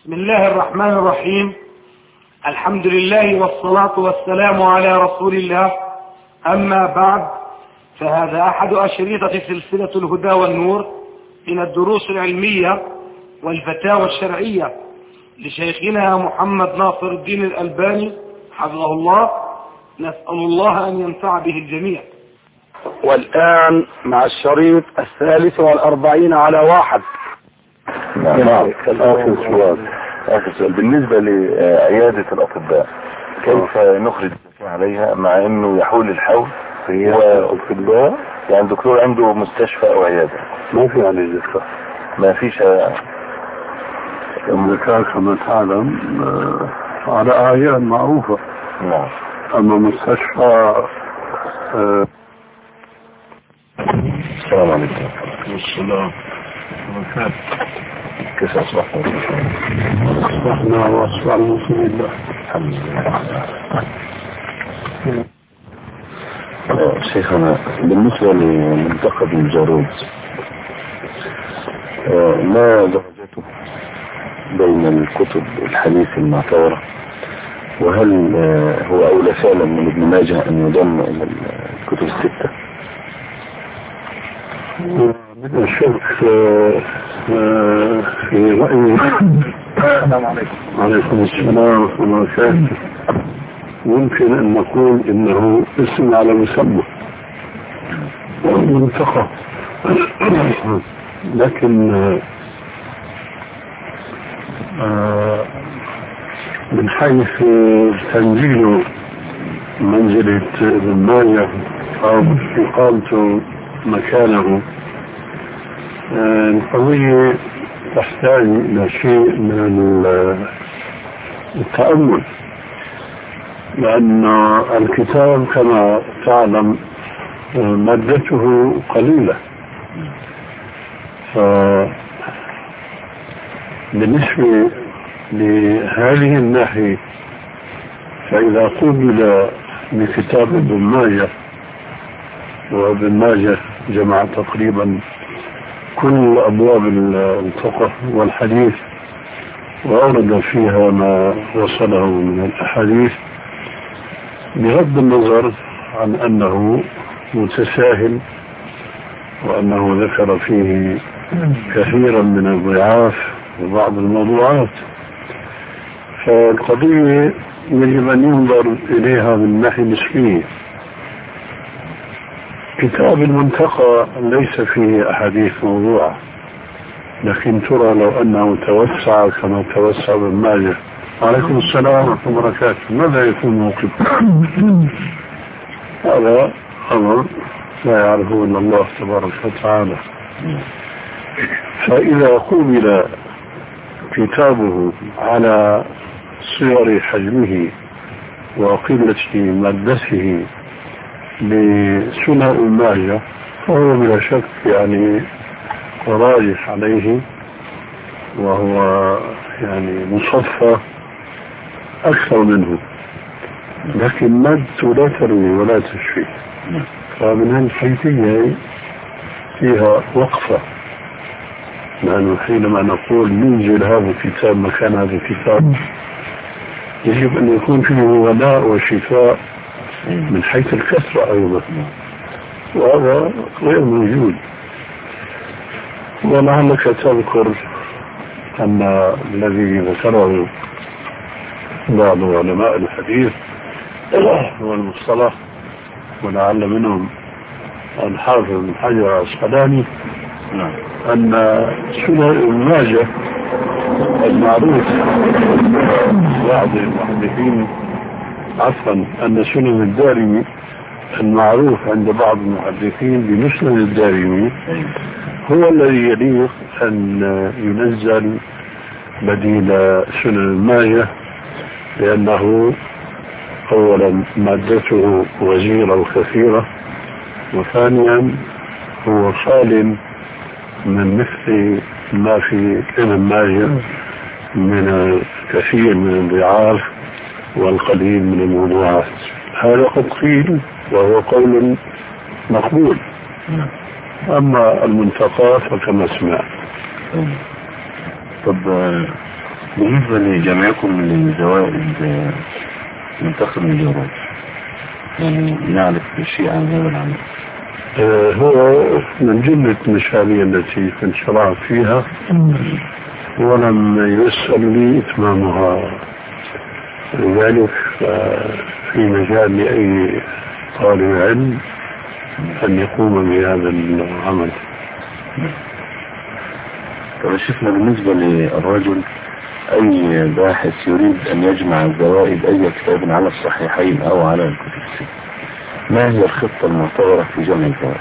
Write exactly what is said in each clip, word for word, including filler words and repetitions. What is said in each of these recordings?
بسم الله الرحمن الرحيم. الحمد لله والصلاة والسلام على رسول الله. أما بعد، فهذا أحد أشرطة سلسلة الهدى والنور من الدروس العلمية والفتاوى الشرعية لشيخنا محمد ناصر الدين الألباني حفظه الله. نسأل الله أن ينفع به الجميع. والآن مع الشريط الثالث والأربعين على واحد. نعم. آخر سؤال آخر سؤال بالنسبة لعيادة الأطباء، كيف نخرج عليها مع أنه يحول الحول في الأطباء؟ يعني دكتور عنده مستشفى أو عيادة ما في عليه زكاة، ما فيش الزكاة كما تعلم على أعيان معروفة. نعم. أما مستشفى آه السلام عليكم. السلام وبركاته. كيف أصبحنا؟ أصبحنا وأصبح المسلمين الله الحمد لله. شيخنا، بالنسبة لمنتخب الجارود، ما درجته بين الكتب الحديث المعتبرة؟ وهل هو أولى فعلا من ابن ماجه أن يضم إلى الكتب الستة؟ بدون شك في رأيي. السلام عليكم. وعليكم السلام ورحمة الله وبركاته. ممكن أن نقول إنه اسم على مسمى منتخب، لكن من حيث تنزيل منزلة ابن ماجه أو إقامته مكانه، القضية تحتاج إلى شيء من التأمل، لأن الكتاب كما تعلم مادته قليلة. فبالنسبة لهذه الناحية، فإذا قبل بكتاب ابن ماجه، وابن ماجه جمع تقريبا كل أبواب الفقه والحديث وأورد فيها ما وصله من الأحاديث، بغض النظر عن أنه متساهل وأنه ذكر فيه كثيرا من الضعاف وبعض الموضوعات، فالقضية يجب أن ينظر إليها من ناحية نسبية. كتاب المنتقى ليس فيه أحاديث موضوعة، لكن ترى لو أنه توسع كما توسع ابن ماجه. وعليكم السلام ورحمة الله وبركاته. ماذا يكون موقف؟ هذا أمر لا يعرفه إلا الله تبارك وتعالى. فإذا قبل كتابه على صغر حجمه وقلة مادته لسنن ابن ماجه، فهو بلا شك يعني راجح عليه، وهو يعني مصفى أكثر منه، لكن مادته لا تروي ولا تشفي. فمن هالحيثية فيها وقفة، لأنه حينما نقول ننزل هذا الكتاب مكان هذا الكتاب، يجب أن يكون فيه ولاء وشفاء من حيث الكثرة أيضا، وهذا غير موجود. ولعلك تذكر أن الذي ذكره بعض علماء الحديث والمصطلح، ولعل منهم الحافظ بن حجر العسقلاني، أن سنن ابن ماجه المعروف بعض المحدثين عفوا أن سنن الدارمي المعروف عند بعض المحدثين بمسند الدارمي هو الذي يليق أن ينزل بديل سنن ماجه، لأنه أولا مادته وزيرة وكثيرة، وثانيا هو خال من مثل ما في ابن ماجه من الكثير من الضعاف والقليل من الموضوعات. هذا قد قيل وهو قول مقبول. أما المنتقى فكما سمعت. طب بالنسبة لجميعكم للزوائد منتخب من الجواب، يعني نعرف شيء عن هذا العمل. آه هو من جملة المشاريع التي كنت شرعت فيها ولم يسأل لي إتمامها، لذلك في مجال لأي طالب علم أن يقوم بهذا العمل. طب شفنا بالنسبة للرجل أي باحث يريد أن يجمع الزوائد أي كتاب على الصحيحين أو على الكتب الست، ما هي الخطة المعتبرة في جمع الزوائد؟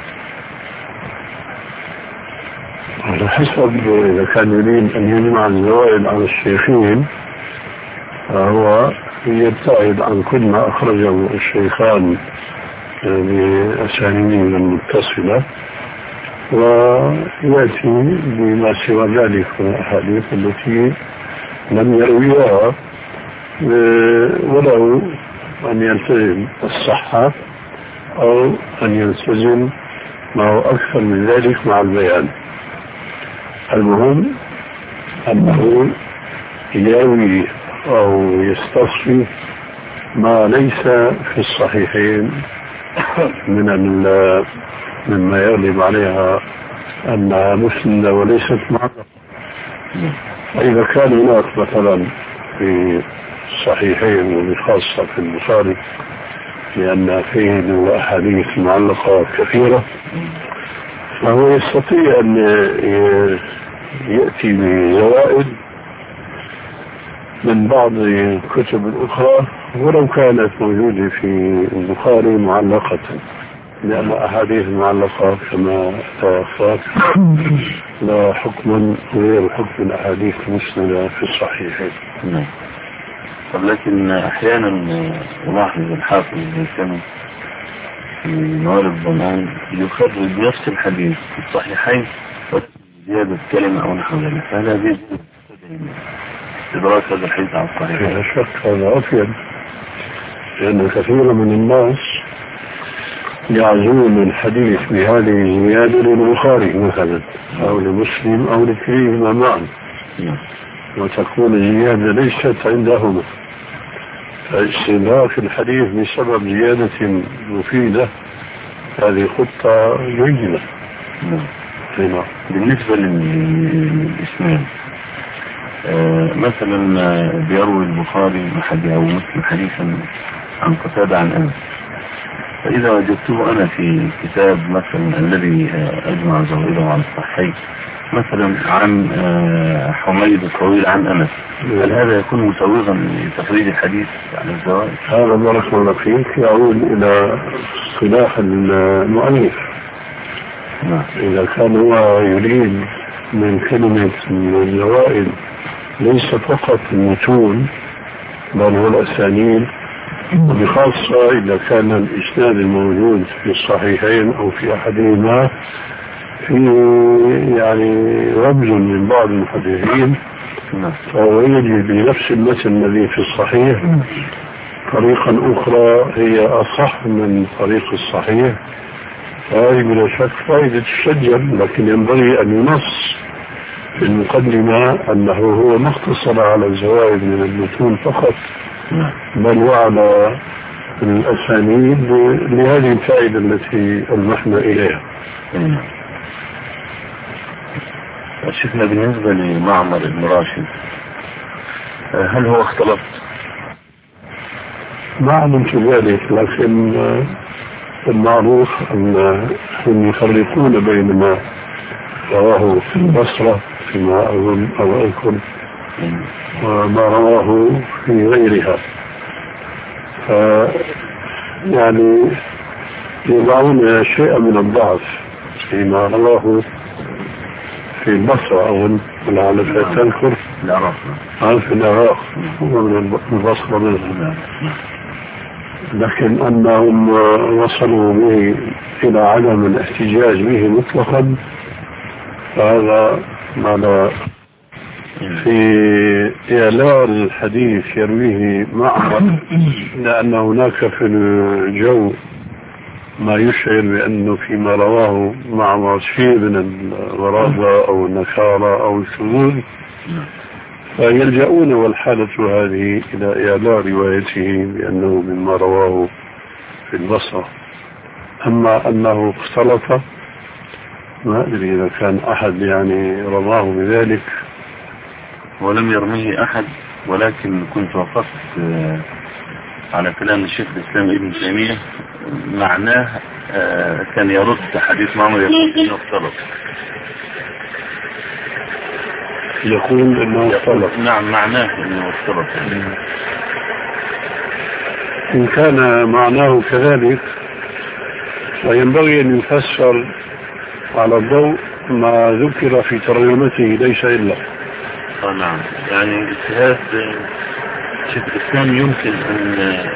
على حسب، إذا كان يريد أن يجمع الزوائد على الشيخين فهو يبتعد عن كل ما أخرجه الشيخان بأسانيدهم المتصلة ويأتي بما سوى ذلك من الأحاديث التي لم يرويها، ولو أن يلتزم الصحة أو أن يلتزم ما هو أكثر من ذلك مع البيان. المهم أنه يروي أو يستصفي ما ليس في الصحيحين من مما يغلب عليها أنها مسندة وليست معروفة. إذا كان هناك مثلا في الصحيحين وبخاصة في البخاري لأن فيه أحاديث معلقة كثيرة، فهو يستطيع أن يأتي بزوائد من بعض الكتب الأخرى ولو كانت موجودة في البخاري معلقة، لأن أحاديث المعلقة كما تفاق لا حكم غير حكم الأحاديث المسندة في الصحيحين. نعم. طب لكن أحيانا ألاحظ الحافظ الهيثمي في نوال الضمان يخرج نفس الحديث في الصحيحين زيادة كلمة أو نحو ذلك، فهذا هذه إدراك هذا الحديث على الصحيح. لا شك هذا أفيد، لأن كثير من الناس يعزون الحديث بهذه الزيادة للبخاري مثلا أو لمسلم أو لكليهما معا، وتكون الزيادة ليست عندهما، فاستدراك الحديث بسبب زيادة مفيدة هذه خطة جيدة. نعم. بالنسبة للإسلام آه مثلا بيروي البخاري أو مسلم حديثا عن قتادة عن أنس، فإذا وجدته أنا في كتاب مثلا الذي أجمع زوائده عن الصحيح مثلا عن حميد الطويل عن أنس، هل هذا يكون مسوغا لتخريج الحديث عن الزوائد؟ هذا بارك الله فيك يعود إلى اصطلاح المؤلف. نعم. إذا كان هو يريد من كلمة الزوائد ليس فقط المتون بل هو الأسانيد، وبخاصة إذا كان الإسناد الموجود في الصحيحين أو في أحدهما في يعني رمز من بعض المحدثين، فهو يجي بنفس المتن الذي في الصحيح طريقا أخرى هي أصح من طريق الصحيح، فهذه بلا شك فائدة الشجر، لكن ينبغي أن ينص في المقدمة أنه هو ما اقتصر على الزوائد من المتون فقط بل وعلى الأسانيد لهذه الفائدة التي ألمحنا إليها. شفنا بالنسبة لمعمر بن راشد هل هو اختلط؟ ما علمت ذلك، لكن المعروف أنهم يفرقون بين ما رواه في البصرة فيما أظن أو أذكر وما رواه في غيرها، ف يعني يضعون شيئا من الضعف فيما رواه في البصرة أو لعل تذكر العراق في العراق ومن البصرة منهم، لكن أنهم وصلوا به إلى عدم الاحتجاج به مطلقا فهذا معنى في إعلان الحديث يرويه معمر، لأن هناك في الجو ما يشعر بأنه فيما رواه معمر شيء من الغرابة أو النكارة أو الشذوذ، فيلجؤون والحالة هذه إلى إعلاء روايته بأنه مما رواه في البصرة. أما أنه اختلط ما أدري إذا كان أحد يعني رماه بذلك. ولم يرميه أحد، ولكن كنت وقفت على كلام الشيخ الإسلام ابن تيمية، معناه كان يرد حديث معمر يقول إنه اختلط، يقول إنه اختلط. نعم، معناه إنه اختلط. إن كان معناه كذلك فينبغي أن يفسر على الضوء ما ذكر في ترجمته ليس إلا. آه نعم، يعني اجتهاد شيخ الإسلام يمكن أن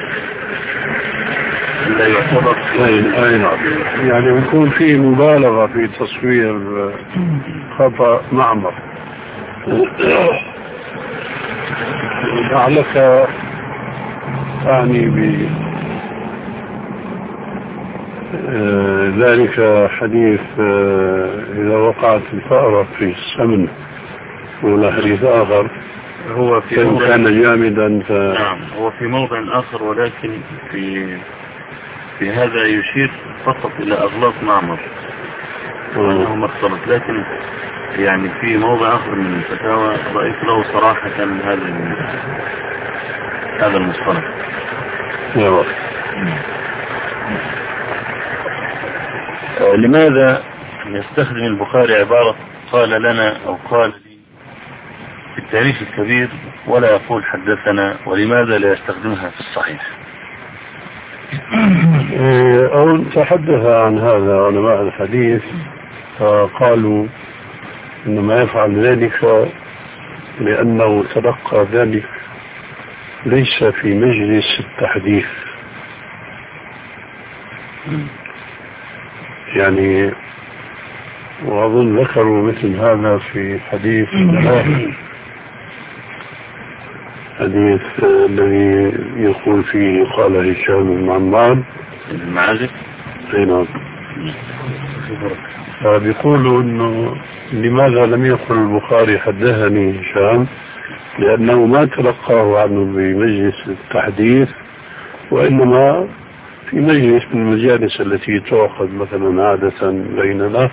لا يعتبر. أي أي نعم، يعني يكون فيه مبالغة في تصوير خطأ معمر. لعلك تعني ب ذلك حديث إذا وقعت الفأرة في السمن، ولا حديث آخر هو في كان جامدا ف... نعم، هو في موضع آخر، ولكن في في هذا يشير فقط إلى أغلاط معمر وأنه ما اختلط، لكن يعني في موضع آخر من الفتاوى رأيت له صراحة هذا هذا المصطلح. نعم. لماذا يستخدم البخاري عبارة قال لنا أو قال لي في التاريخ الكبير ولا يقول حدثنا، ولماذا لا يستخدمها في الصحيح؟ أو تحدث عن هذا علماء الحديث فقالوا إنما يفعل ذلك لأنه تلقى ذلك ليس في مجلس التحديث، يعني وأظن ذكروا مثل هذا في حديث حديث الذي يقول فيه قال هشام بن عمار المعازف. نعم. فبيقولوا إنه لماذا لم يقل البخاري حدثني هشام، لأنه ما تلقاه عنه بمجلس التحديث، وإنما في مجلس من المجالس التي تعقد مثلا عادة بيننا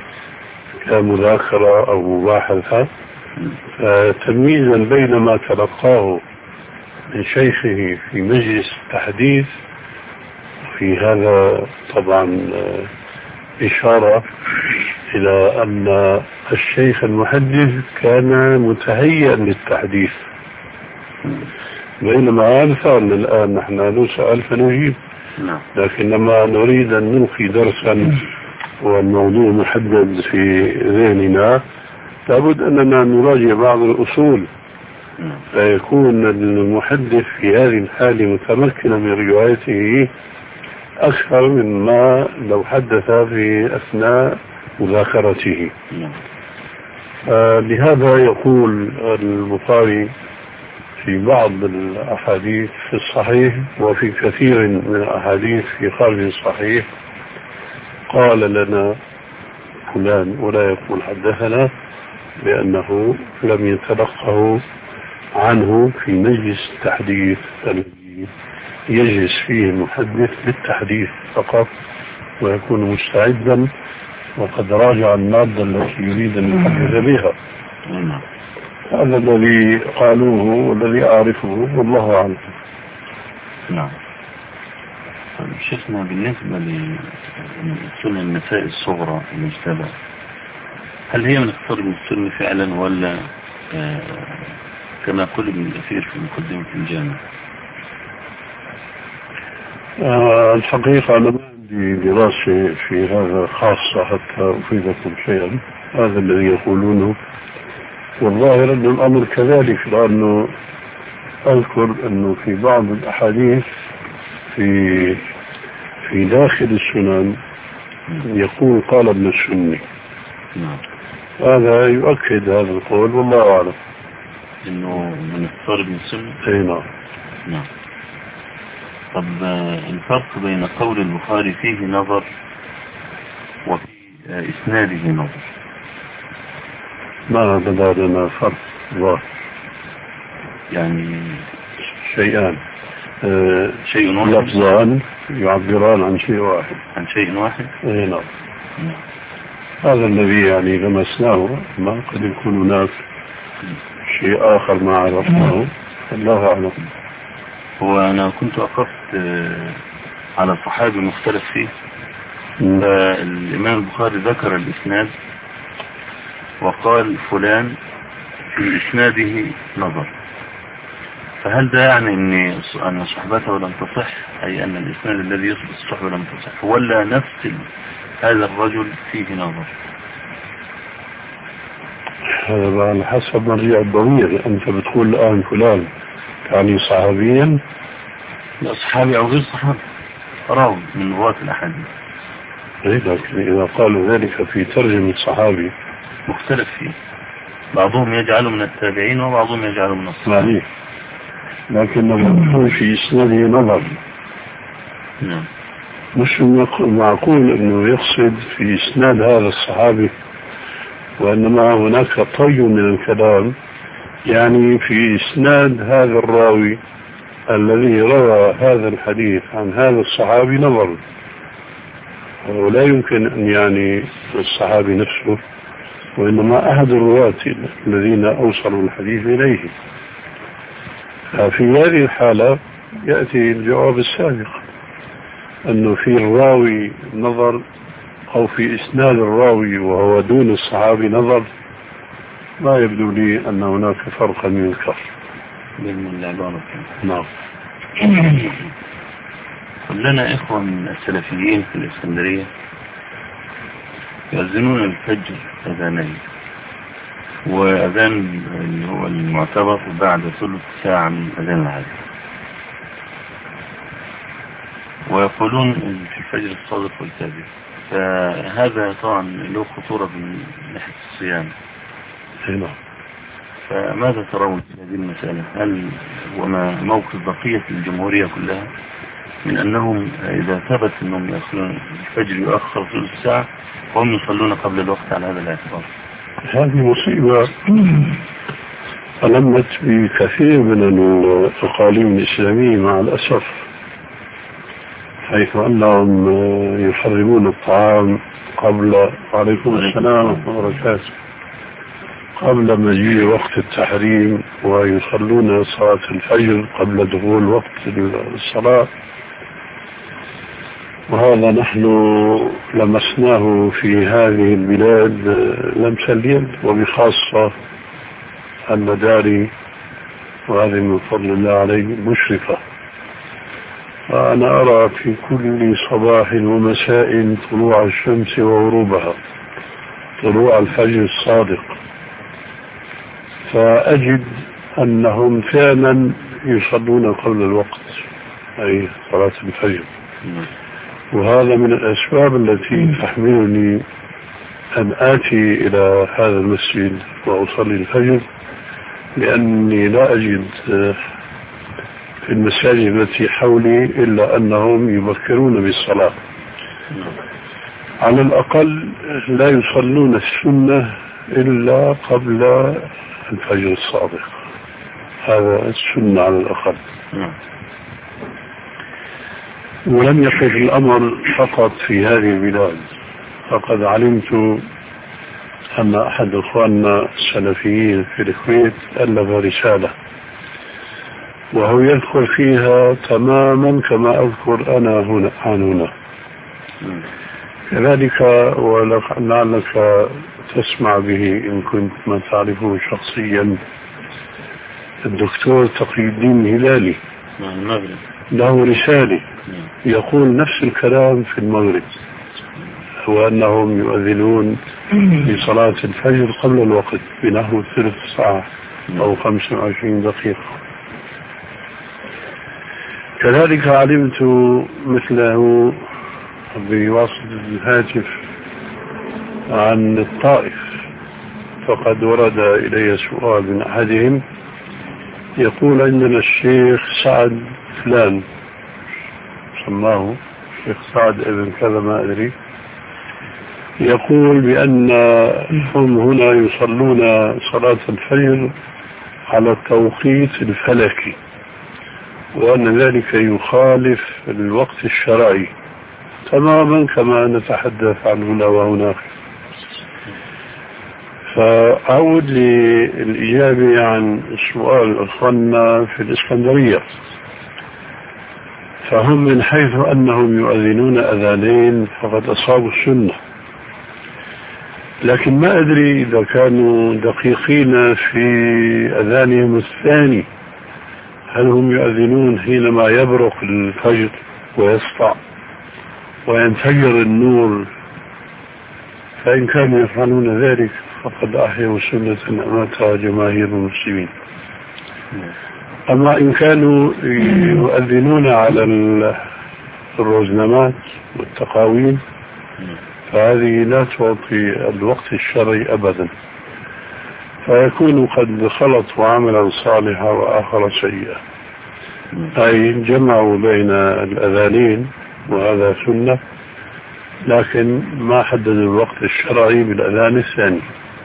كمذاكرة أو مباحثة، تمييزا بين ما تلقاه من شيخه في مجلس التحديث، في هذا طبعا إشارة إلى أن الشيخ المحدث كان متهيئا للتحديث، بينما هذا الآن نحن نسأل فنجيب، لكن لما نريد أن نلقي درسا والموضوع محدد في ذهننا لابد أننا نراجع بعض الأصول، فيكون المحدث في هذه الحالة متمكنا من روايته أكثر مما لو حدث في أثناء مذاكرته. لهذا يقول البخاري في بعض الأحاديث في الصحيح وفي كثير من الأحاديث في خارج الصحيح قال لنا فلان ولا يقول حدثنا، لأنه لم يتلقه عنه في مجلس التحديث الذي يجلس فيه المحدث للتحديث فقط ويكون مستعدا وقد راجع المادة التي يريد أن يحدث بها. هذا الذي قالوه والذي أعرفه والله أعلم. نعم. شيخنا بالنسبة لسنة النساء الصغرى المجتبى، هل هي من اختصار من السنة فعلا ولا آه كما قل ابن الأثير في مقدمة الجامع؟ آه الحقيقة أنا ما عندي دراسة في هذا خاصة حتى أفيدكم شيئا. هذا الذي يقولونه والظاهر أن الأمر كذلك، لأنه أذكر أنه في بعض الأحاديث في في داخل السنن يقول قال ابن السني. هذا يؤكد هذا القول والله أعلم إنه من اختصار ابن السني. أي نعم. نعم. طب الفرق بين قول البخاري فيه نظر وفي إسناده نظر؟ ما بدا لنا فرق الله. يعني شيئان، آه شيء واحد، لفظان يعبران عن شيء واحد. عن شيء واحد. اي نعم. هذا الذي يعني لمسناه، ما قد يكون هناك شيء آخر ما عرفناه، الله أعلم. وأنا كنت أقفت على صحابي مختلف فيه، فالإمام البخاري ذكر الإسناد وقال فلان في إسناده نظر، فهل ده يعني أن أن صحبته لم تصح، أي أن الإسناد الذي يثبت الصحبة لم تصح، ولا نفس هذا الرجل فيه نظر؟ هذا على حسب مرجع الضمير. أنت بتقول الآن فلان يعني صحابيا؟ لا، صحابي أو غير صحابي، راوي من رواة الأحاديث. لكن إذا قالوا ذلك في ترجمة صحابي مختلف فيه، بعضهم يجعله من التابعين وبعضهم يجعله من الصحابة، لكن لما في إسناده نظر. نعم. مش معقول أنه يقصد في إسناد هذا الصحابي، وإنما هناك طي من الكلام، يعني في إسناد هذا الراوي الذي روى هذا الحديث عن هذا الصحابي نظر، ولا يمكن أن يعني الصحابي نفسه، وإنما أحد الرواة الذين أوصلوا الحديث إليه. ففي هذه الحالة يأتي الجواب السابق، أنه في الراوي نظر، أو في إسناد الراوي وهو دون الصحابي نظر، ما يبدو لي أن هناك فرقا من الكفر. نعم. لنا إخوة من السلفيين في الإسكندرية يؤذنون الفجر أذانين، وأذان اللي هو المعتبر بعد ثلث ساعة من أذان العادي، ويقولون في الفجر الصادق والكاذب، فهذا طبعا له خطورة من ناحية الصيام. نعم. فماذا ترون في هذه المسألة؟ هل وما موقف بقية الجمهورية كلها من أنهم إذا ثبت أنهم يأخذون الفجر يؤخر ثلث ساعة وهم يصلون قبل الوقت على هذا الاعتبار؟ هذه مصيبة ألمت بكثير من الأقاليم الإسلامية مع الأسف، حيث أنهم يحرمون الطعام قبل، وعليكم السلام ورحمة الله وبركاته، قبل مجيء وقت التحريم، ويصلون صلاة الفجر قبل دخول وقت الصلاة. وهذا نحن لمسناه في هذه البلاد لمس اليد، وبخاصة المداري، وهذه من فضل الله عليه مشرفة. وأنا أرى في كل صباح ومساء طلوع الشمس وغروبها، طلوع الفجر الصادق، فأجد أنهم فعلا يصلون قبل الوقت، أي صلاة الفجر. وهذا من الأسباب التي تحملني أن آتي إلى هذا المسجد وأصلي الفجر، لأني لا أجد في المساجد التي حولي إلا أنهم يبكرون بالصلاة، على الأقل لا يصلون السنة إلا قبل الفجر الصادق، هذا السنة على الأقل. ولم يقف الأمر فقط في هذه البلاد، فقد علمت أن أحد أخواننا السلفيين في الكويت ألف رسالة، وهو يذكر فيها تماما كما أذكر أنا هنا عن هنا. كذلك ولعلك تسمع به إن كنت ما تعرفه شخصيا، الدكتور تقي الدين الهلالي له رسالة يقول نفس الكلام في المغرب، هو أنهم يؤذنون لصلاة الفجر قبل الوقت بنحو ثلث ساعة أو خمسة وعشرين دقيقة. كذلك علمت مثله بواسطة الهاتف عن الطائف، فقد ورد إلي سؤال من أحدهم يقول عندنا الشيخ سعد فلان، سماه الشيخ سعد ابن كذا ما أدري، يقول بأن هم هنا يصلون صلاة الفجر على التوقيت الفلكي، وأن ذلك يخالف الوقت الشرعي تماما كما نتحدث عن هنا وهناك. فأعود للإجابة عن سؤال أخواننا في الإسكندرية، فهم من حيث أنهم يؤذنون أذانين فقد أصابوا السنة، لكن ما أدري إذا كانوا دقيقين في أذانهم الثاني، هل هم يؤذنون حينما يبرق الفجر ويسطع وينفجر النور؟ فإن كانوا يفعلون ذلك فقد أحيوا سنة أماتها جماهير المسلمين. أما إن كانوا يؤذنون على الرزنامات والتقاويم فهذه لا تعطي الوقت الشرعي أبدا، فيكون قد خلط عملا صالحا وآخر سيئا، أي جمعوا بين الأذانين وهذا سنة، لكن ما حدد الوقت الشرعي بالأذان الثاني.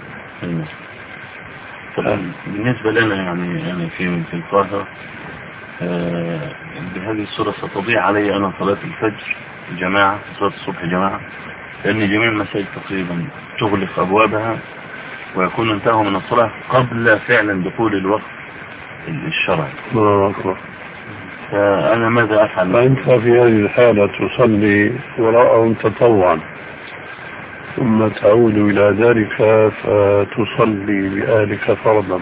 طبعا بالنسبة لنا يعني يعني في في القاهرة آه بهذه الصورة ستضيع علي أنا صلاة الفجر جماعة، صلاة الصبح جماعة، لأن جميع المساجد تقريبا تغلق أبوابها ويكون انتهوا من الصلاة قبل فعلا دخول الوقت الشرعي. الله أكبر. فأنا ماذا أفعل؟ فأنت في هذه الحالة تصلي وراءهم تطوعا ثم تعود إلى ذلك فتصلي بأهلك فرضا.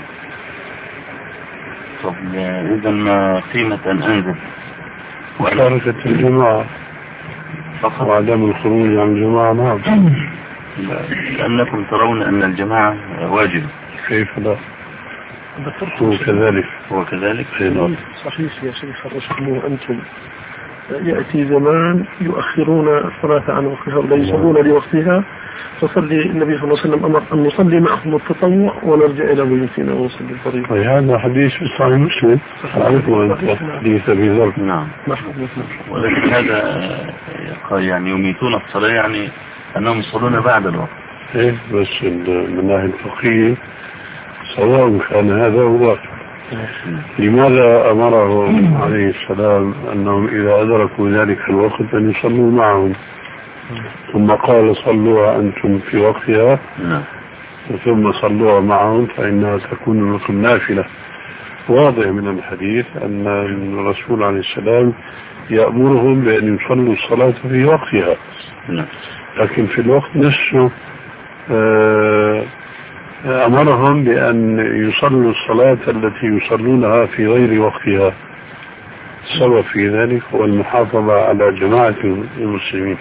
طب إذا ما قيمة أن أنزل مشاركة الجماعة فقط وعدم الخروج عن الجماعة؟ نعم، لأنكم ترون أن الجماعة واجبة. كيف لا؟ هو كذلك هو كذلك صحيح يا شيخ الرشد. أنتم يأتي زمان يؤخرون الصلاة عن وقتها ولا يصلون لوقتها، فصلي النبي صلى الله عليه وسلم أمر أن نصلي معهم التطوع ونرجع إلى بيوتنا ونصلي الفريضة. هذا حديث في صحيح مسلم، عرفوا أنت حديث أبي ذر. نعم، ولكن هذا يعني يميتون الصلاة، يعني أنهم يصلون بعد الوقت. إيه بس من ناحية الفقهية سواء كان هذا هو. لماذا أمره عليه السلام أنهم إذا أدركوا ذلك الوقت أن يصلوا معهم، ثم قال صلوها أنتم في وقتها ثم صلوها معهم فإنها تكون لكم نافلة؟ واضح من الحديث أن الرسول عليه السلام يأمرهم بأن يصلوا الصلاة في وقتها، لكن في الوقت نفسه آه أمرهم بأن يصلوا الصلاة التي يصلونها في غير وقتها. السبب في ذلك هو المحافظة على جماعة المسلمين.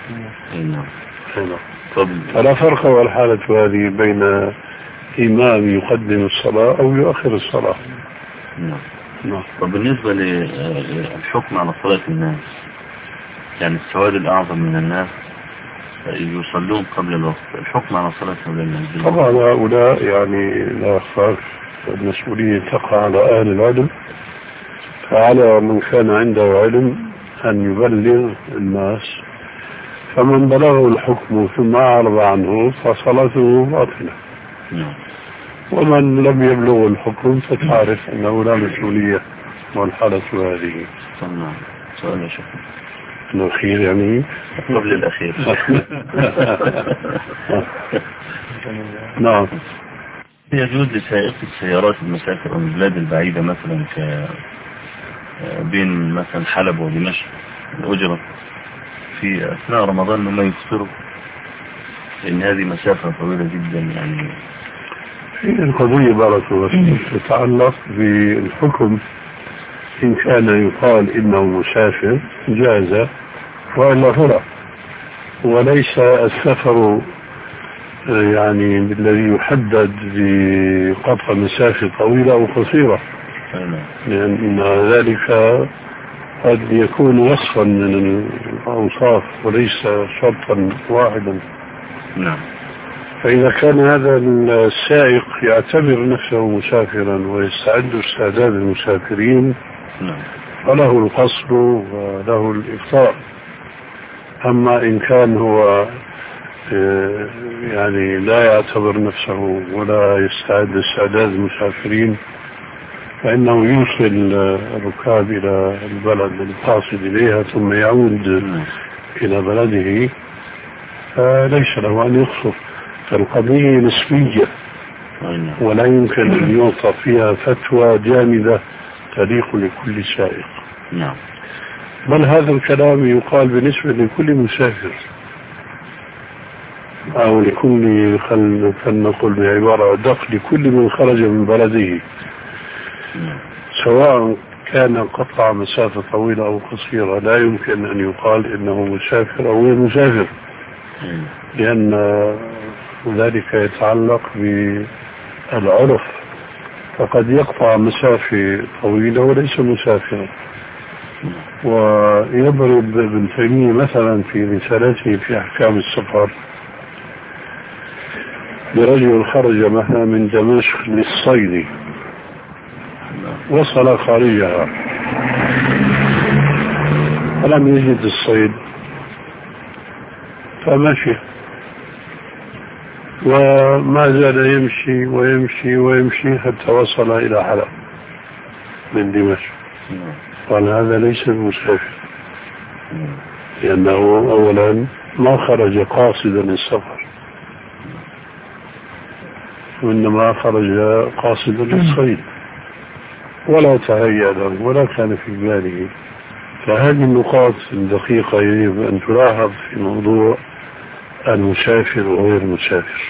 فلا فرق والحالة هذه بين إمام يقدم الصلاة أو يؤخر الصلاة. نعم. وبالنسبة للحكم على صلاة الناس، يعني السواد الأعظم من الناس يصلون قبل الوقت، الحكم على صلاة الناس طبعا هؤلاء يعني لا خاف، المسؤولية تقع على أهل العلم، فعلى من كان عنده علم أن يبلغ الناس، فمن بلغه الحكم ثم أعرض عنه فصلاته باطلة. ومن لم يبلغ الحكم فتعرف أنه لا مسؤولية، والحالة هذه. تمام. سؤال يا شيخ الأخير يعني قبل الأخير. نعم. يجوز لسائق السيارات المسافر من البلاد البعيدة مثلا ك بين مثلا حلب ودمشق الأجرة في أثناء رمضان ما يفطروا، لأن هذه مسافة طويلة جدا يعني؟ القضية بارك الله فيك تتعلق بالحكم، إن كان يقال إنه مسافر جاز وإلا فلا، وليس السفر يعني بالذي يحدد بقطع مسافة طويلة أو قصيرة، لأن ذلك قد يكون وصفا من الأوصاف وليس شرطا واحدا. نعم. فإذا كان هذا السائق يعتبر نفسه مسافرا ويستعد استعداد المسافرين فله القصر وله الإفطار. أما إن كان هو يعني لا يعتبر نفسه ولا يستعد استعداد المسافرين فإنه يوصل الركاب إلى البلد القاصد إليها ثم يعود إلى بلده، فليس له أن يقصر. فالقضية نسبية ولا يمكن أن يعطى فيها فتوى جامدة تليق لكل سائق. نعم. بل هذا الكلام يقال بالنسبة لكل مسافر أو لكل، فلنقل بعبارة أدق، لكل من خرج من بلده، سواء كان قطع مسافة طويلة أو قصيرة. لا يمكن أن يقال إنه مسافر أو غير مسافر، لأن ذلك يتعلق بالعرف، فقد يقطع مسافة طويلة وليس مسافرا. ويضرب ابن تيمية مثلا في رسالته في أحكام السفر برجل خرج مثلا من دمشق للصيد، وصل خارجها فلم يجد الصيد فمشي، وما زال يمشي ويمشي ويمشي حتى وصل إلى حلب من دمشق. قال هذا ليس المسافر، لأنه أولا ما خرج قاصدا السفر، وإنما خرج قاصدا للصيد ولا تهيأ له ولا كان في باله. فهذه النقاط الدقيقة يجب أن تلاحظ في موضوع المسافر وغير المسافر.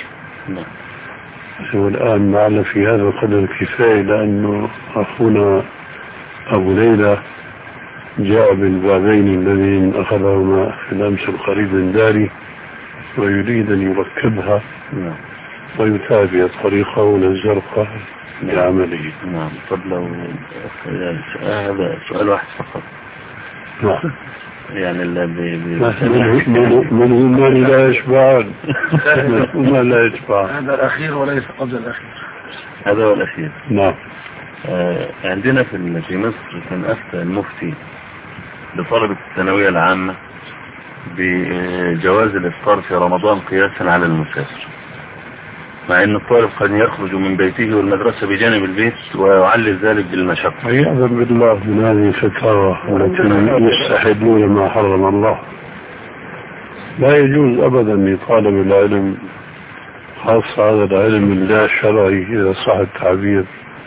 والآن معنا في هذا القدر كفاية، لأنه أخونا أبو ليلى جاء بالبابين الذين أخذهما في الأمس القريب من داري ويريد أن يركبها ويتابع طريقه للزرقاء بعمله. نعم. طب لو هذا سؤال واحد فقط. نعم. يعني اللي بي من هم لا يشبعان من هم لا يشبعان. هذا الأخير وليس قبل الأخير. هذا هو الأخير. نعم. آه عندنا في في مصر كان أفتى المفتي لطلبة الثانوية العامة بجواز الإفطار في رمضان قياسا على المسافر، مع أن الطالب قد يخرج من بيته والمدرسة بجانب البيت ويعلل ذلك بالمشقة. عياذا بالله من هذه الفتاوى التي يستحلون ما حرم الله. لا يجوز أبدا لطالب العلم، خاصة هذا العلم اللا شرعي إذا صح التعبير،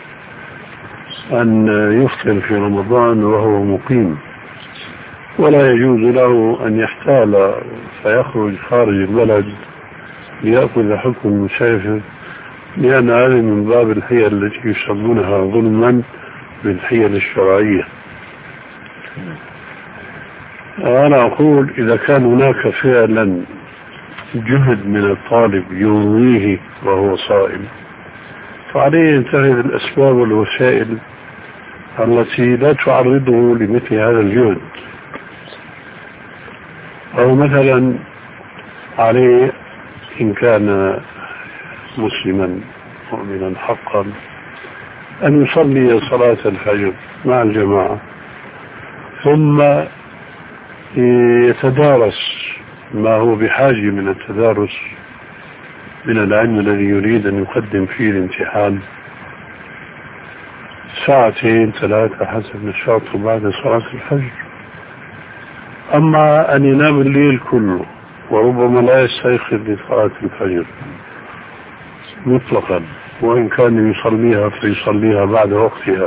أن يفطر في رمضان وهو مقيم، ولا يجوز له أن يحتال فيخرج خارج البلد ليأخذ حكم المسافر، لأن هذه من باب الحيل التي يسمونها ظلما بالحيل الشرعية. أنا أقول إذا كان هناك فعلا جهد من الطالب يرويه وهو صائم، فعليه ينتهز الأسباب والوسائل التي لا تعرضه لمثل هذا الجهد. أو مثلا عليه إن كان مسلما مؤمنا حقا أن يصلي صلاة الفجر مع الجماعة، ثم يتدارس ما هو بحاجة من التدارس من العلم الذي يريد أن يقدم فيه الامتحان، ساعتين ثلاثة حسب نشاطه بعد صلاة الفجر. أما أن ينام الليل كله وربما لا يستيقظ لصلاة الفجر مطلقا، وإن كان يصليها فيصليها بعد وقتها،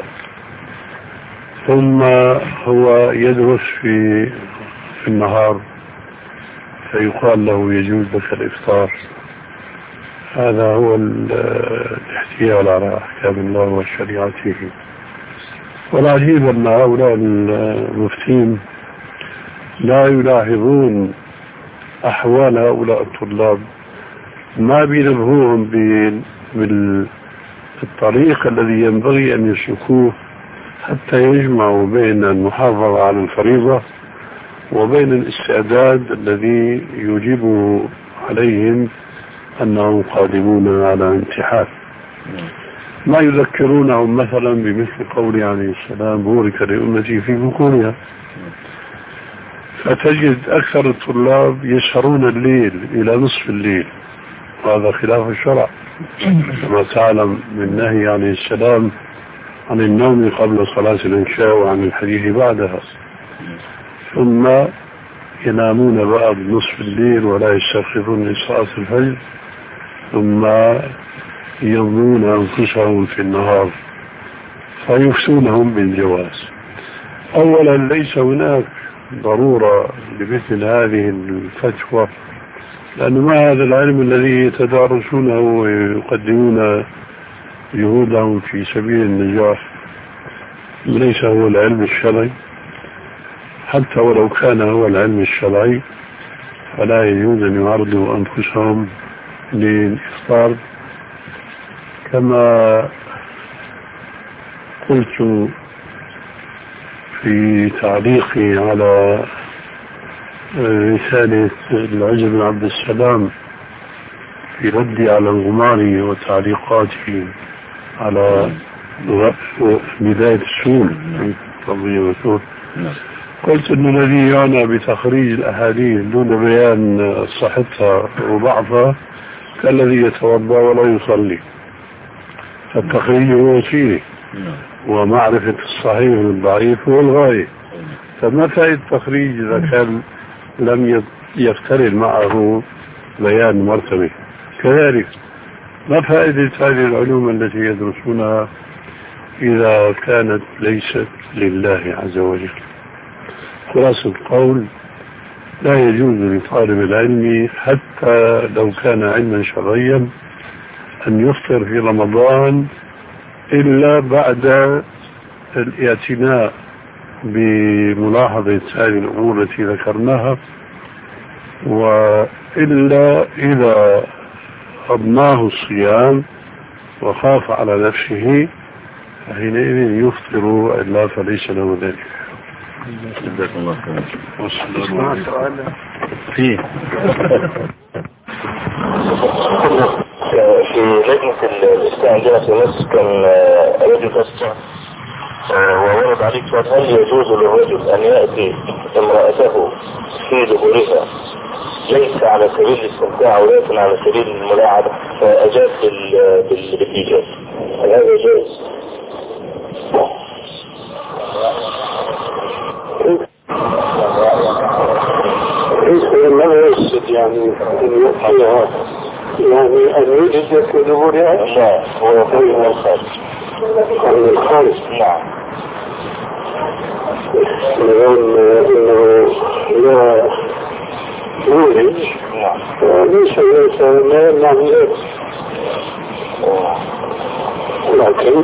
ثم هو يدرس في في النهار فيقال له يجوز لك الإفطار، هذا هو الاحتيال على أحكام الله وشريعته. والعجيب أن هؤلاء المفتين لا يلاحظون أحوال هؤلاء الطلاب، ما بينبهوهم بالطريق الذي ينبغي أن يسلكوه حتى يجمعوا بين المحافظة على الفريضة وبين الاستعداد الذي يجب عليهم أنهم قادمون على امتحان. ما يذكرونهم مثلا بمثل قوله عليه السلام بورك لأمتي في بكورها. فتجد أكثر الطلاب يسهرون الليل إلى نصف الليل، وهذا خلاف الشرع كما تعلم من نهي عليه السلام عن النوم قبل صلاة العشاء وعن الحديث بعدها، ثم ينامون بعد نصف الليل ولا يستيقظون لصلاة الفجر، ثم يظنون أنفسهم في النهار فيفتونهم بالجواز. أولا ليس هناك ضرورة لمثل هذه الفتوى، لأن ما هذا العلم الذي يتدارسونه ويقدمون جهودهم في سبيل النجاح ليس هو العلم الشرعي. حتى ولو كان هو العلم الشرعي فلا يجوز أن يعرضوا أنفسهم للإفطار. كما قلت في تعليقي على رسالة العز بن عبد السلام في ردي على الغماري وتعليقاته على بداية السول في قضية وثور، قلت أن الذي يعنى بتخريج الأحاديث دون بيان صحتها وضعفها كالذي يتوضأ ولا يصلي، فالتخريج هو وسيلة ومعرفة الصحيح والضعيف هو الغاية. فما فائدة التخريج إذا كان لم يقترن معه بيان مرتبه؟ كذلك ما فائدة هذه العلوم التي يدرسونها إذا كانت ليست لله عز وجل؟ خلاصة القول لا يجوز لطالب العلم حتى لو كان علما شرعيا أن يفطر في رمضان إلا بعد الاعتناء بملاحظة هذه الأمور التي ذكرناها، وإلا إذا أضناه الصيام وخاف على نفسه فحينئذ يفطر، إلا فليس له ذلك. جزاك الله خير. في في لجنة الإفتاء عندنا في مصر كان رجل أسمع وورد عليك سؤال: هل يجوز للرجل أن يأتي امرأته في دبرها ليس على سبيل الاستمتاع ولكن على سبيل الملاعبة؟ فأجاب بالإيجاز. هل هذا يجوز؟ ما يقصد يعني أن يأتيها يعني أن يجد في دبرها؟ لا، هو يقول من الخارج. من الخارج؟ نعم. لأن أنه لا يولد ليس ليس ما نعمل، لكن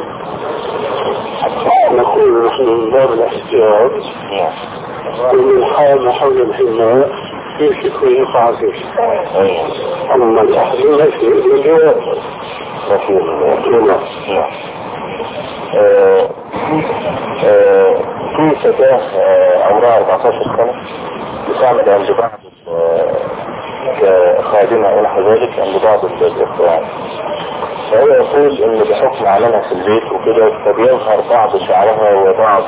نقول نحن من باب الاحتياط ومن حال حول الحماء يمسك ويقع فيه. أما التحريم في الجواب نعم. في فتاة عمرها أربعة عشر سنة بتعمل عند بعض كخادمة ونحو ذلك عند بعض الإخوان، فهو يقول إن بحكم عملها في البيت وكده فبيظهر بعض شعرها وبعض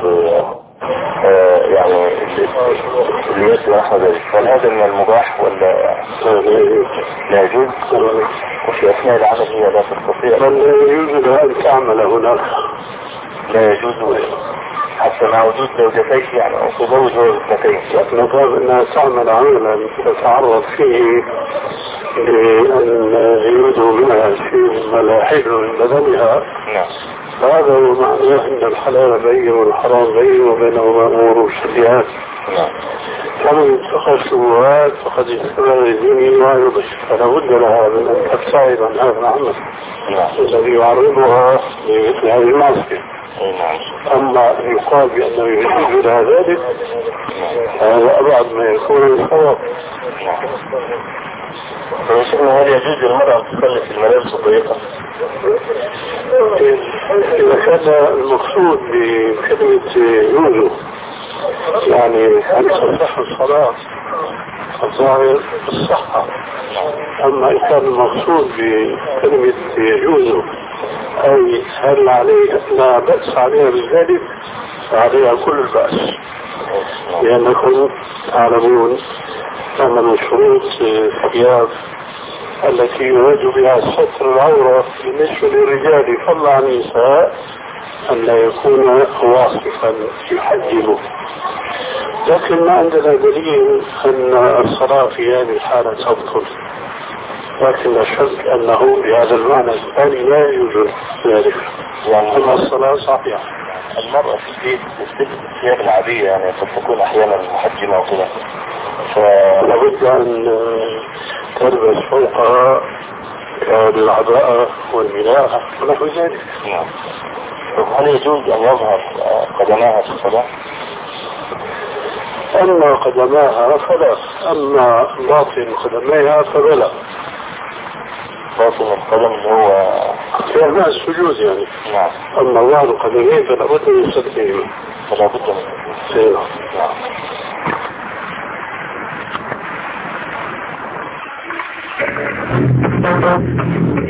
يعني اليد ونحو ذلك، فهل هذا من المباح ولا لا يجوز؟ وفي أثناء العمل هي لا تستطيع؟ بل لا يجوز لها أن تعمل هناك، لا يجوز حتى مع وجود زوجتين يعني أو تزوج زوجتين، لكن طالب أنها تعمل عملا تتعرض فيه لأن يريدوا منها شيء ما لا يحل من بدنها. نعم. فهذا هو معناه أن الحلال بين والحرام بين وبينهما أمور مشتبهات. نعم. فمن اتخذ شبهات فقد استمر الدين ويضش، فلا بد لها من أن تبتعد عن هذا العمل الذي يعرضها لمثل هذه المعصية. أما يقال بأنه يجوز لها ذلك هذا أبعد ما يكون الصواب. فيشبه هل يجوز للمرأة أن تصلي في الملابس الضيقة؟ إذا كان المقصود بكلمة يوزو يعني أن تصح الصلاة الظاهر الصحة، أما إذا كان المقصود بكلمة يجوز أي هل عليه لا بأس عليها بذلك فعليها كل البأس، لأنكم تعلمون أن من شروط الثياب التي يراد بها ستر العورة بالنسبة للرجال فضلا عن النساء أن لا يكون واصفا يحجبه، لكن ما عندنا دليل أن الصلاة في هذه الحالة تبطل، لكن لا شك أنه بهذا المعنى الثاني لا يوجد ذلك، يعني أن الصلاة صحيحة. المرأة في البيت تلبس الثياب العادية يعني قد تكون أحيانا محجمة وكذا، فلابد أن تلبس فوقها العباءة والملاءة ونحو ذلك. نعم. هل يجوز أن يظهر قدماها في الصلاة؟ أما قدماها فلا، أما باطن قدميها فبلا. باطن القدم اللي هو في أثناء السجود يعني. نعم. أما ظهر قدميه فلا بد من سترهما. فلا بد من سترهما. نعم.